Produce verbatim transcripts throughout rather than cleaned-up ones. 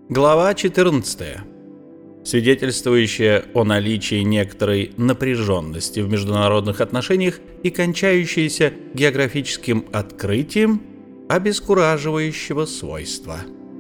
Глава четырнадцатая, свидетельствующая о наличии некоторой напряженности в международных отношениях и кончающаяся географическим открытием обескураживающего свойства.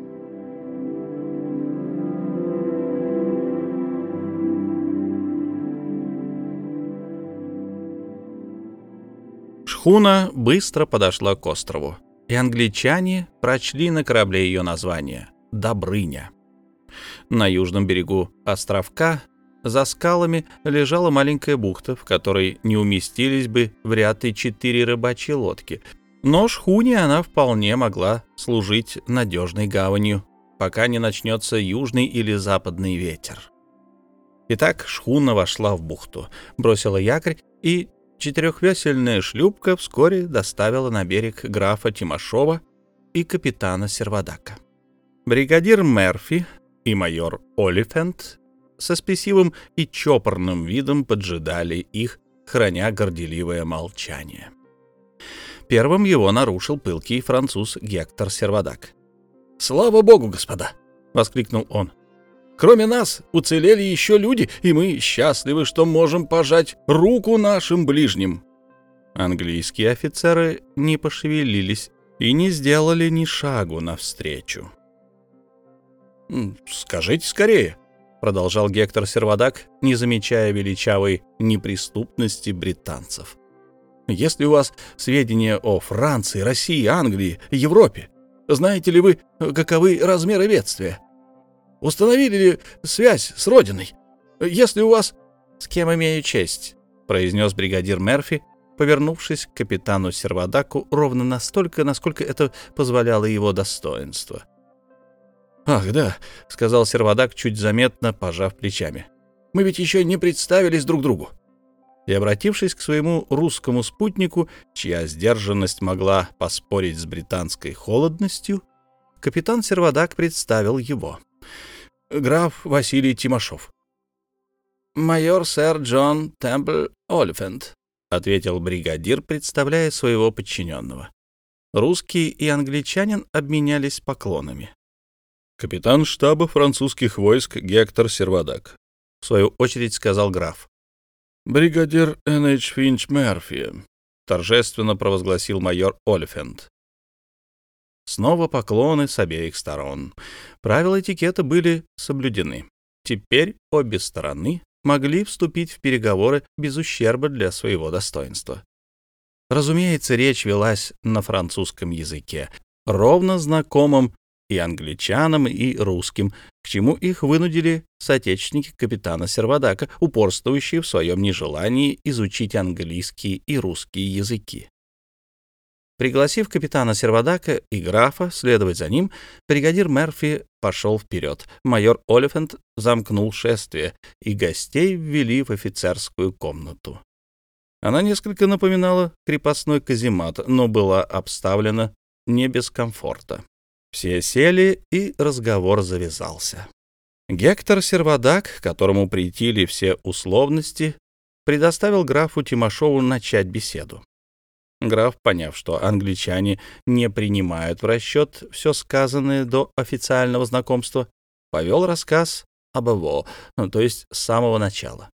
Шхуна быстро подошла к острову, и англичане прочли на корабле ее название — Добрыня. На южном берегу островка за скалами лежала маленькая бухта, в которой не уместились бы в ряд и четыре рыбачьи лодки, но шхуне она вполне могла служить надежной гаванью, пока не начнется южный или западный ветер. Итак, шхуна вошла в бухту, бросила якорь, и четырехвесельная шлюпка вскоре доставила на берег графа Тимошова и капитана Сервадака. Бригадир Мерфи и майор Олифант со спесивым и чопорным видом поджидали их, храня горделивое молчание. Первым его нарушил пылкий француз Гектор Сервадак. «Слава богу, господа!» — воскликнул он. «Кроме нас уцелели еще люди, и мы счастливы, что можем пожать руку нашим ближним». Английские офицеры не пошевелились и не сделали ни шагу навстречу. «Скажите скорее», — продолжал Гектор Сервадак, не замечая величавой неприступности британцев. «Если у вас сведения о Франции, России, Англии, Европе, знаете ли вы, каковы размеры бедствия? Установили ли связь с родиной? Если у вас...» «С кем имею честь?» — произнес бригадир Мерфи, повернувшись к капитану Сервадаку ровно настолько, насколько это позволяло его достоинство. «Ах, да», — сказал Сервадак, чуть заметно пожав плечами. «Мы ведь еще не представились друг другу». И, обратившись к своему русскому спутнику, чья сдержанность могла поспорить с британской холодностью, капитан Сервадак представил его. «Граф Василий Тимошов». «Майор сэр Джон Темпл Олифант», — ответил бригадир, представляя своего подчиненного. Русский и англичанин обменялись поклонами. «Капитан штаба французских войск Гектор Сервадак», — в свою очередь сказал граф. «Бригадир Эн Эйч Финч Мерфи», — торжественно провозгласил майор Олифант. Снова поклоны с обеих сторон. Правила этикета были соблюдены. Теперь обе стороны могли вступить в переговоры без ущерба для своего достоинства. Разумеется, речь велась на французском языке, ровно знакомом и англичанам, и русским, к чему их вынудили соотечественники капитана Сервадака, упорствующие в своем нежелании изучить английский и русский языки. Пригласив капитана Сервадака и графа следовать за ним, бригадир Мерфи пошел вперед, майор Олифант замкнул шествие, и гостей ввели в офицерскую комнату. Она несколько напоминала крепостной каземат, но была обставлена не без комфорта. Все сели, и разговор завязался. Гектор Сервадак, которому претили все условности, предоставил графу Тимошову начать беседу. Граф, поняв, что англичане не принимают в расчет все сказанное до официального знакомства, повел рассказ об его, ну, то есть с самого начала.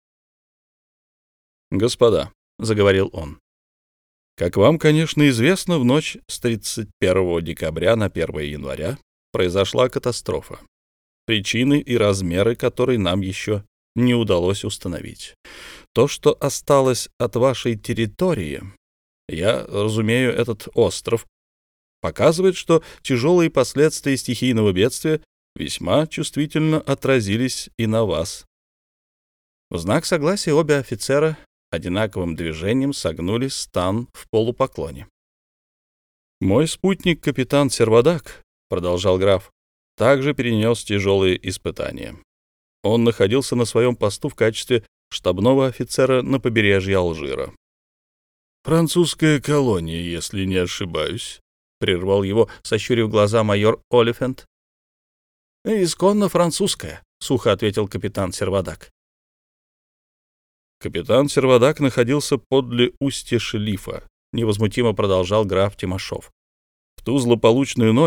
«Господа», — заговорил он, — «как вам, конечно, известно, в ночь с тридцать первого декабря на первое января произошла катастрофа, причины и размеры которой нам еще не удалось установить. То, что осталось от вашей территории, я разумею этот остров, показывает, что тяжелые последствия стихийного бедствия весьма чувствительно отразились и на вас». В знак согласия обе офицера одинаковым движением согнули стан в полупоклоне. «Мой спутник, капитан Сервадак, — продолжал граф, — также перенес тяжелые испытания. Он находился на своем посту в качестве штабного офицера на побережье Алжира. «Французская колония, если не ошибаюсь», — прервал его, сощурив глаза, майор Олифант. «Исконно французская», — сухо ответил капитан Сервадак. «Капитан Сервадак находился подле устья Шелифа», — невозмутимо продолжал граф Тимошов. «В ту злополучную ночь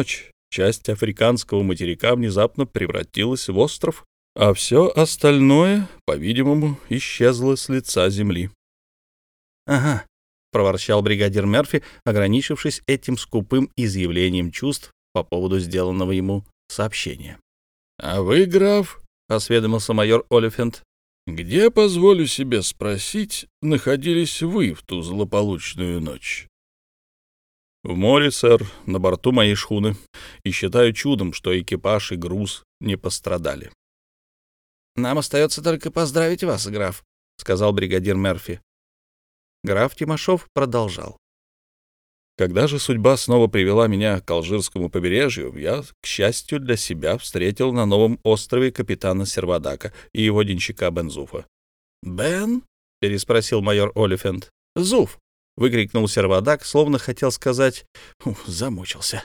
часть африканского материка внезапно превратилась в остров, а все остальное, по-видимому, исчезло с лица земли. — Ага, — проворчал бригадир Мерфи, ограничившись этим скупым изъявлением чувств по поводу сделанного ему сообщения. — А вы, граф, — осведомился майор Олифант, — где, позволю себе спросить, находились вы в ту злополучную ночь? — В море, сэр, на борту моей шхуны, и считаю чудом, что экипаж и груз не пострадали. — Нам остается только поздравить вас, граф, — сказал бригадир Мерфи. Граф Тимошов продолжал. Когда же судьба снова привела меня к Алжирскому побережью, я, к счастью для себя, встретил на новом острове капитана Сервадака и его денщика Бензуфа. «Бен?» — переспросил майор Олифант. «Зуф!» — выкрикнул Сервадак, словно хотел сказать «замучился».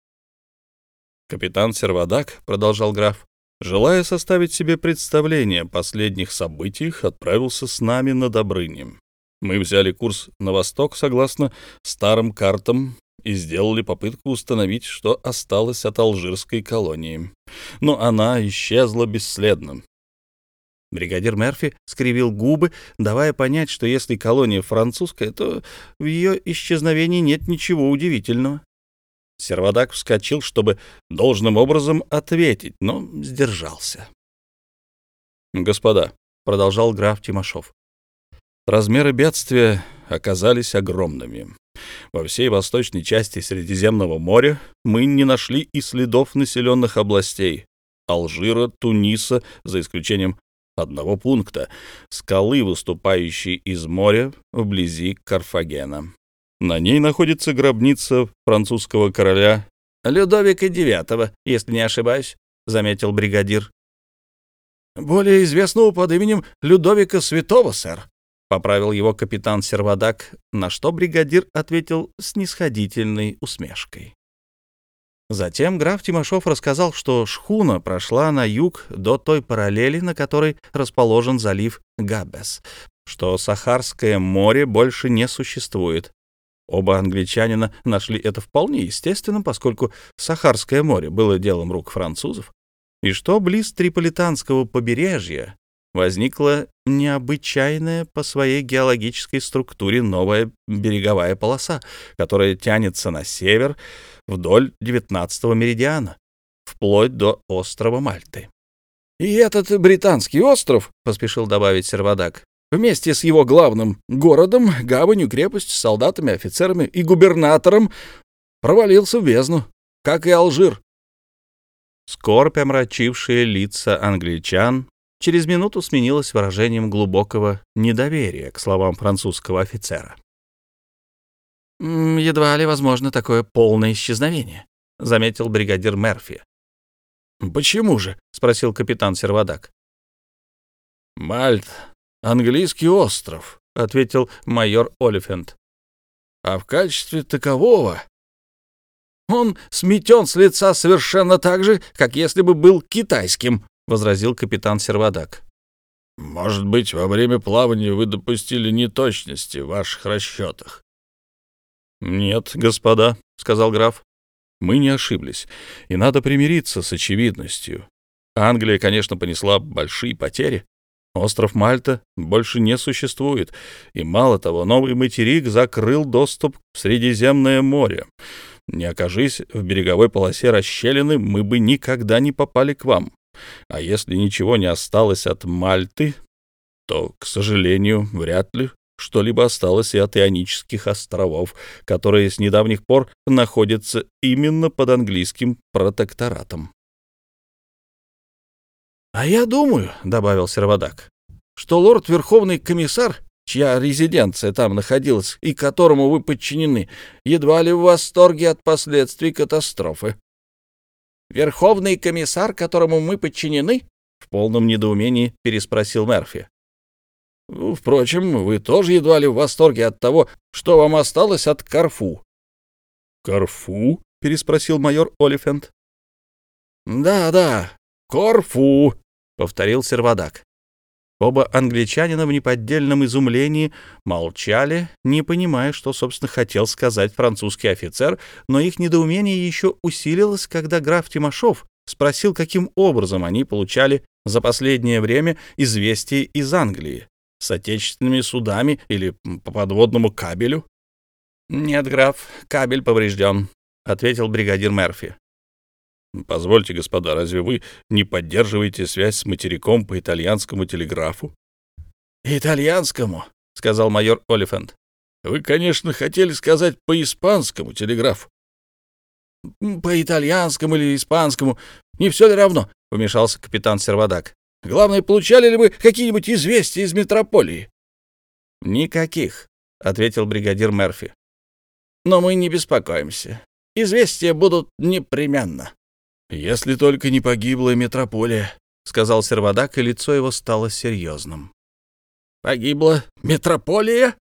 «Капитан Сервадак», — продолжал граф, — желая составить себе представление о последних событиях, отправился с нами на Добрыню. Мы взяли курс на восток согласно старым картам и сделали попытку установить, что осталось от алжирской колонии. Но она исчезла бесследно. Бригадир Мерфи скривил губы, давая понять, что если колония французская, то в ее исчезновении нет ничего удивительного. Сервадак вскочил, чтобы должным образом ответить, но сдержался. «Господа», — продолжал граф Тимошов, — «размеры бедствия оказались огромными. Во всей восточной части Средиземного моря мы не нашли и следов населенных областей Алжира, Туниса, за исключением одного пункта — скалы, выступающей из моря вблизи Карфагена. На ней находится гробница французского короля Людовика девятого, если не ошибаюсь, — заметил бригадир. «Более известного под именем Людовика Святого, сэр», — поправил его капитан Сервадак, на что бригадир ответил снисходительной усмешкой. Затем граф Тимошов рассказал, что шхуна прошла на юг до той параллели, на которой расположен залив Габес, что Сахарское море больше не существует. Оба англичанина нашли это вполне естественным, поскольку Сахарское море было делом рук французов, и что близ Триполитанского побережья возникла необычайная по своей геологической структуре новая береговая полоса, которая тянется на север вдоль девятнадцатого меридиана, вплоть до острова Мальты. «И этот британский остров, — поспешил добавить Сервадак, — вместе с его главным городом, гаванью, крепостью, солдатами, офицерами и губернатором провалился в бездну, как и Алжир». Скорбь, омрачившая лица англичан, через минуту сменилась выражением глубокого недоверия к словам французского офицера. «Едва ли возможно такое полное исчезновение», — заметил бригадир Мерфи. «Почему же?» — спросил капитан Сервадак. «Мальт — английский остров», — ответил майор Олифант. «А в качестве такового он сметен с лица совершенно так же, как если бы был китайским», — возразил капитан Сервадак. «Может быть, во время плавания вы допустили неточности в ваших расчетах?» «Нет, господа», — сказал граф, — «мы не ошиблись, и надо примириться с очевидностью. Англия, конечно, понесла большие потери. Остров Мальта больше не существует, и, мало того, новый материк закрыл доступ в Средиземное море. Не окажись в береговой полосе расщелины, мы бы никогда не попали к вам. А если ничего не осталось от Мальты, то, к сожалению, вряд ли что-либо осталось и от Ионических островов, которые с недавних пор находятся именно под английским протекторатом». «А я думаю, — добавил Сервадак, — что лорд-верховный комиссар, чья резиденция там находилась и которому вы подчинены, едва ли в восторге от последствий катастрофы». «Верховный комиссар, которому мы подчинены?» — в полном недоумении переспросил Мерфи. «Впрочем, вы тоже едва ли в восторге от того, что вам осталось от Корфу». «Корфу?» — переспросил майор Олифант. «Да, да, Корфу», — повторил Сервадак. Оба англичанина в неподдельном изумлении молчали, не понимая, что, собственно, хотел сказать французский офицер, но их недоумение еще усилилось, когда граф Тимошов спросил, каким образом они получали за последнее время известия из Англии, с отечественными судами или по подводному кабелю. «Нет, граф, кабель поврежден», — ответил бригадир Мерфи. «Позвольте, господа, разве вы не поддерживаете связь с материком по итальянскому телеграфу?» «Итальянскому?» — сказал майор Олифант. «Вы, конечно, хотели сказать по испанскому телеграфу». «По итальянскому или испанскому, не все ли равно?» — вмешался капитан Сервадак. «Главное, получали ли вы какие-нибудь известия из метрополии?» «Никаких», — ответил бригадир Мерфи. «Но мы не беспокоимся. Известия будут непременно». «Если только не погибла метрополия», — сказал Сервадак, и лицо его стало серьезным. «Погибла метрополия?»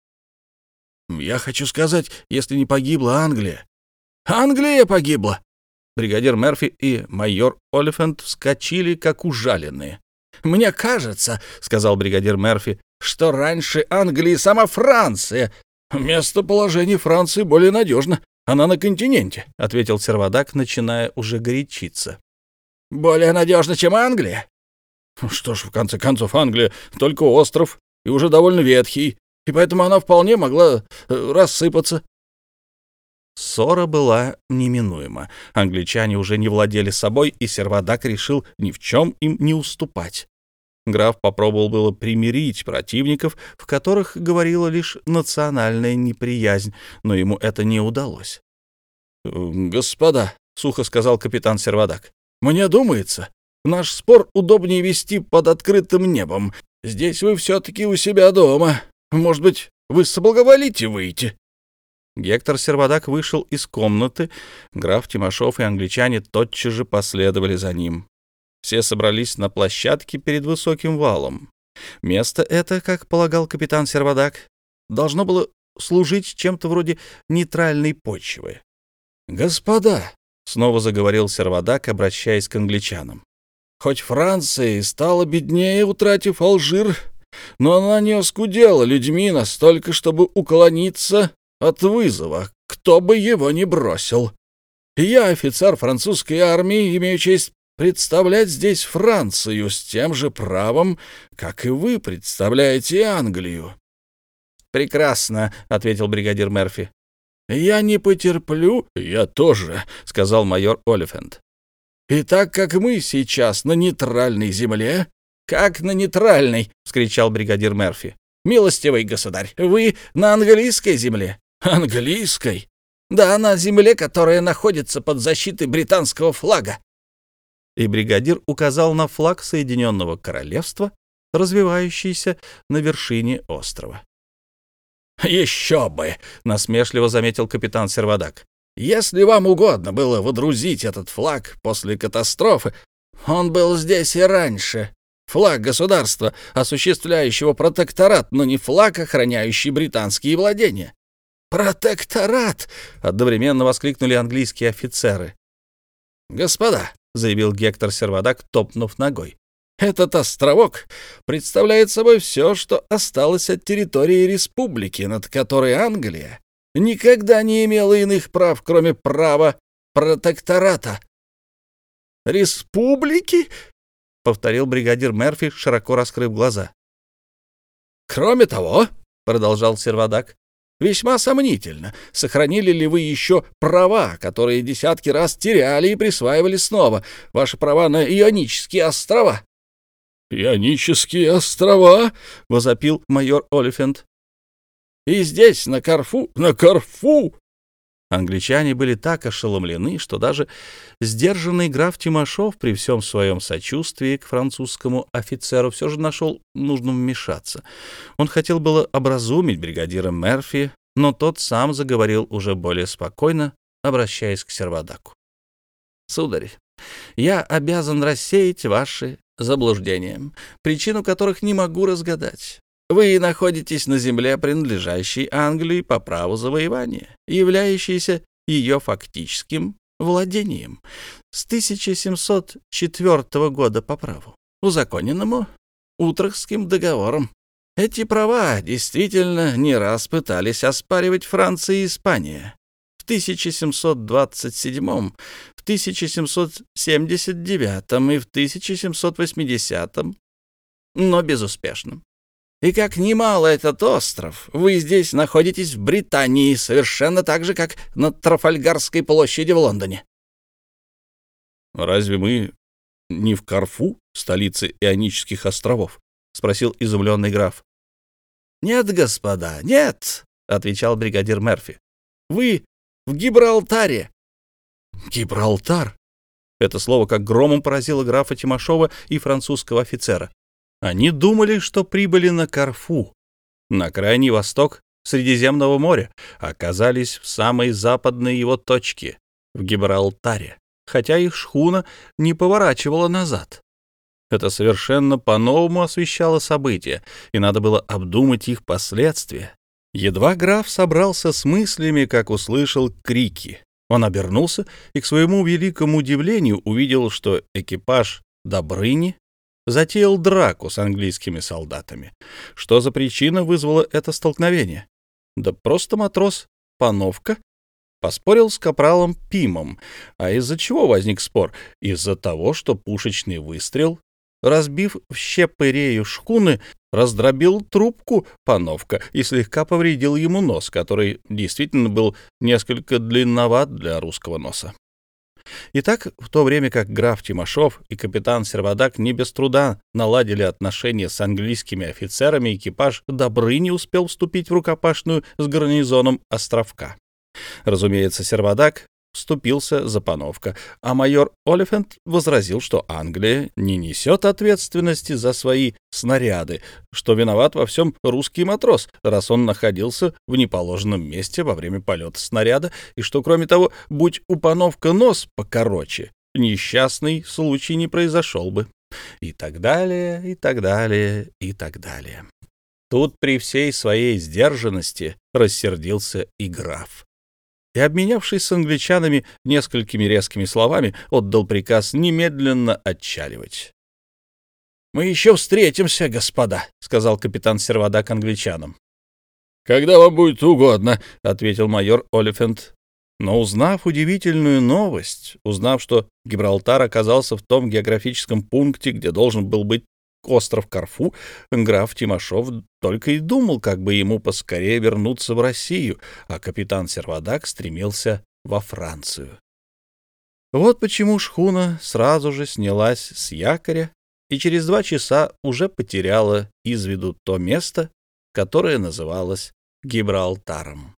«Я хочу сказать, если не погибла Англия». «Англия погибла!» Бригадир Мерфи и майор Олифант вскочили, как ужаленные. «Мне кажется, — сказал бригадир Мерфи, — что раньше Англии сама Франция». «Местоположение Франции более надежно. Она на континенте», — ответил Сервадак, начиная уже горячиться. «Более надежно, чем Англия?» «Что ж, в конце концов, Англия только остров и уже довольно ветхий, и поэтому она вполне могла рассыпаться». Ссора была неминуема. Англичане уже не владели собой, и Сервадак решил ни в чем им не уступать. Граф попробовал было примирить противников, в которых говорила лишь национальная неприязнь, но ему это не удалось. «Господа», — сухо сказал капитан Сервадак, — «мне думается, наш спор удобнее вести под открытым небом. Здесь вы все-таки у себя дома. Может быть, вы соблаговолите выйти?» Гектор Сервадак вышел из комнаты, граф Тимошов и англичане тотчас же последовали за ним. Все собрались на площадке перед высоким валом. Место это, как полагал капитан Сервадак, должно было служить чем-то вроде нейтральной почвы. «Господа», — снова заговорил Сервадак, обращаясь к англичанам, — «хоть Франция и стала беднее, утратив Алжир, но она не оскудела людьми настолько, чтобы уклониться от вызова, кто бы его ни бросил. Я, офицер французской армии, имею честь представлять здесь Францию с тем же правом, как и вы представляете Англию». «Прекрасно», — ответил бригадир Мерфи. «Я не потерплю». «Я тоже», — сказал майор Олифант. «И так как мы сейчас на нейтральной земле...» «Как на нейтральной?» — вскричал бригадир Мерфи. «Милостивый государь, вы на английской земле». «Английской?» «Да, на земле, которая находится под защитой британского флага». И бригадир указал на флаг Соединенного Королевства, развивающийся на вершине острова. «Еще бы!» — насмешливо заметил капитан Сервадак. «Если вам угодно было водрузить этот флаг после катастрофы, он был здесь и раньше. Флаг государства, осуществляющего протекторат, но не флаг, охраняющий британские владения». «Протекторат!» — одновременно воскликнули английские офицеры. «Господа», — заявил Гектор Сервадак, топнув ногой, — «этот островок представляет собой все, что осталось от территории республики, над которой Англия никогда не имела иных прав, кроме права протектората». «Республики?» — повторил бригадир Мерфи, широко раскрыв глаза. «Кроме того», — продолжал Сервадак, — «весьма сомнительно, сохранили ли вы еще права, которые десятки раз теряли и присваивали снова, ваши права на Ионические острова». «Ионические острова?» — возопил майор Олифант. «И здесь, на Корфу, на Корфу!» Англичане были так ошеломлены, что даже сдержанный граф Тимошов при всем своем сочувствии к французскому офицеру все же нашел нужным вмешаться. Он хотел было образумить бригадира Мерфи, но тот сам заговорил уже более спокойно, обращаясь к Сервадаку. «Сударь, я обязан рассеять ваши заблуждения, причину которых не могу разгадать. Вы находитесь на земле, принадлежащей Англии по праву завоевания, являющейся ее фактическим владением с тысяча семьсот четвёртого года по праву, узаконенному Утрехтским договором. Эти права действительно не раз пытались оспаривать Франция и Испания. В тысяча семьсот двадцать седьмом, в тысяча семьсот семьдесят девятом и в тысяча семьсот восьмидесятом, но безуспешно. И как немало этот остров, вы здесь находитесь в Британии, совершенно так же, как на Трафальгарской площади в Лондоне. «Разве мы не в Корфу, столице Ионических островов?» — спросил изумленный граф. «Нет, господа, нет», — отвечал бригадир Мерфи. «Вы в Гибралтаре». «Гибралтар?» Это слово как громом поразило графа Тимошова и французского офицера. Они думали, что прибыли на Корфу, на крайний восток Средиземного моря, оказались в самой западной его точке, в Гибралтаре, хотя их шхуна не поворачивала назад. Это совершенно по-новому освещало события, и надо было обдумать их последствия. Едва граф собрался с мыслями, как услышал крики. Он обернулся и, к своему великому удивлению, увидел, что экипаж Добрыни затеял драку с английскими солдатами. Что за причина вызвала это столкновение? Да просто матрос Пановка поспорил с капралом Пимом. А из-за чего возник спор? Из-за того, что пушечный выстрел, разбив в щепы рею шхуны, раздробил трубку Пановка и слегка повредил ему нос, который действительно был несколько длинноват для русского носа. Итак, в то время как граф Тимошов и капитан Сервадак не без труда наладили отношения с английскими офицерами, экипаж Добрыни успел вступить в рукопашную с гарнизоном островка. Разумеется, Сервадак вступился за Пановка, а майор Олифант возразил, что Англия не несет ответственности за свои снаряды, что виноват во всем русский матрос, раз он находился в неположенном месте во время полета снаряда, и что, кроме того, будь у Пановка нос покороче, несчастный случай не произошел бы. И так далее, и так далее, и так далее. Тут при всей своей сдержанности рассердился и граф. И, обменявшись с англичанами несколькими резкими словами, отдал приказ немедленно отчаливать. «Мы еще встретимся, господа», — сказал капитан Сервадак англичанам. «Когда вам будет угодно», — ответил майор Олифант. Но узнав удивительную новость, узнав, что Гибралтар оказался в том географическом пункте, где должен был быть остров Корфу, граф Тимошов только и думал, как бы ему поскорее вернуться в Россию, а капитан Сервадак стремился во Францию. Вот почему шхуна сразу же снялась с якоря и через два часа уже потеряла из виду то место, которое называлось Гибралтаром.